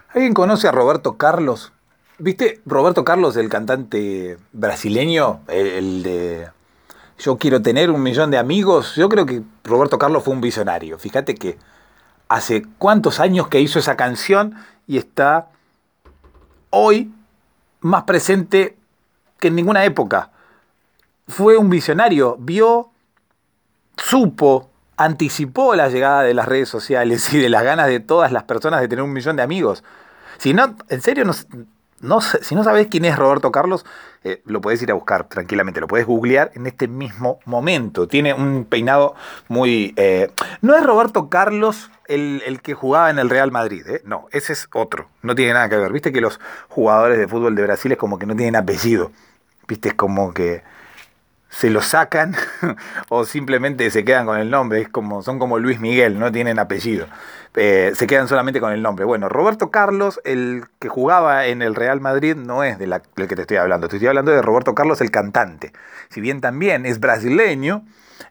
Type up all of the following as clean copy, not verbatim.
¿Alguien conoce a Roberto Carlos? ¿Viste? Roberto Carlos, el cantante brasileño, el de Yo quiero tener 1 millón de amigos. Yo creo que Roberto Carlos fue un visionario. Fíjate que hace cuántos años que hizo esa canción y está hoy más presente que en ninguna época. Fue un visionario, supo, anticipó la llegada de las redes sociales y de las ganas de todas las personas de tener 1 millón de amigos. Si no, en serio, si no sabés quién es Roberto Carlos, lo podés ir a buscar tranquilamente, lo podés googlear en este mismo momento. Tiene un peinado muy... no es Roberto Carlos el que jugaba en el Real Madrid, ¿eh? No, ese es otro, no tiene nada que ver. Viste que los jugadores de fútbol de Brasil es como que no tienen apellido, viste, es como que se lo sacan o simplemente se quedan con el nombre, son como Luis Miguel, no tienen apellido. Se quedan solamente con el nombre. Bueno, Roberto Carlos, el que jugaba en el Real Madrid, no es del que te estoy hablando. Te estoy hablando de Roberto Carlos, el cantante. Si bien también es brasileño,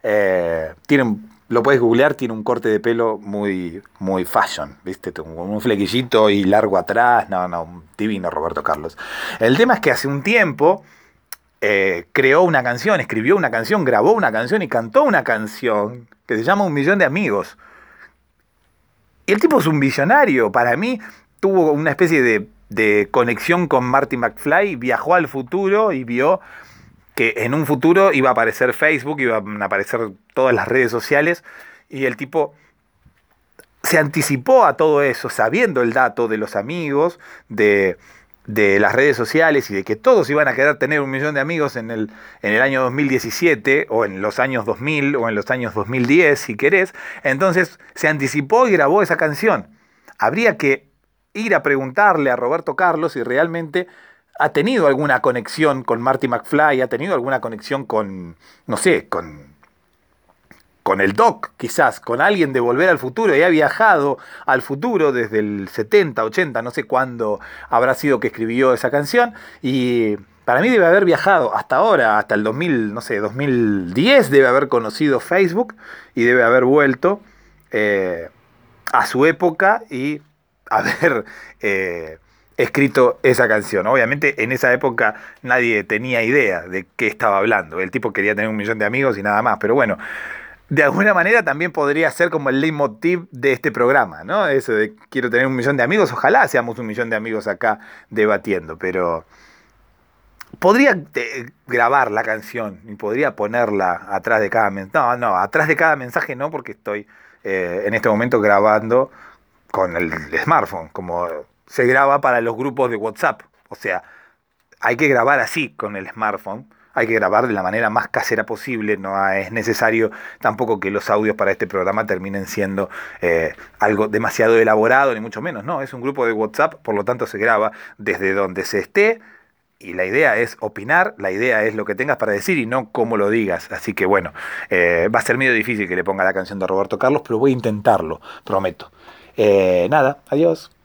lo puedes googlear, tiene un corte de pelo muy, muy fashion, ¿viste? Con un flequillito y largo atrás. No, no, un divino Roberto Carlos. El tema es que hace un tiempo creó una canción, escribió una canción, grabó una canción y cantó una canción que se llama 1 millón de amigos. Y el tipo es un visionario. Para mí tuvo una especie de conexión con Marty McFly, viajó al futuro y vio que en un futuro iba a aparecer Facebook, iban a aparecer todas las redes sociales y el tipo se anticipó a todo eso, sabiendo el dato de los amigos, de las redes sociales y de que todos iban a querer tener 1 millón de amigos en el año 2017 o en los años 2000 o en los años 2010 si querés. Entonces se anticipó y grabó esa canción. Habría que ir a preguntarle a Roberto Carlos si realmente ha tenido alguna conexión con Marty McFly, ha tenido alguna conexión con, no sé, con el Doc, quizás, con alguien de Volver al Futuro, y ha viajado al futuro desde el 70, 80, no sé cuándo habrá sido que escribió esa canción, y para mí debe haber viajado hasta ahora, hasta el 2000, no sé, 2010, debe haber conocido Facebook y debe haber vuelto a su época y haber escrito esa canción. Obviamente en esa época nadie tenía idea de qué estaba hablando, el tipo quería tener 1 millón de amigos y nada más, pero bueno, de alguna manera también podría ser como el leitmotiv de este programa, ¿no? Eso de quiero tener 1 millón de amigos, ojalá seamos 1 millón de amigos acá debatiendo, pero podría grabar la canción y podría ponerla atrás de cada mensaje. No, no, atrás de cada mensaje no, porque estoy en este momento grabando con el smartphone, como se graba para los grupos de WhatsApp. O sea, hay que grabar así con el smartphone. Hay que grabar de la manera más casera posible, no es necesario tampoco que los audios para este programa terminen siendo algo demasiado elaborado, ni mucho menos, no, es un grupo de WhatsApp, por lo tanto se graba desde donde se esté y la idea es opinar, la idea es lo que tengas para decir y no cómo lo digas, así que bueno, va a ser medio difícil que le ponga la canción de Roberto Carlos, pero voy a intentarlo, prometo. Nada, adiós.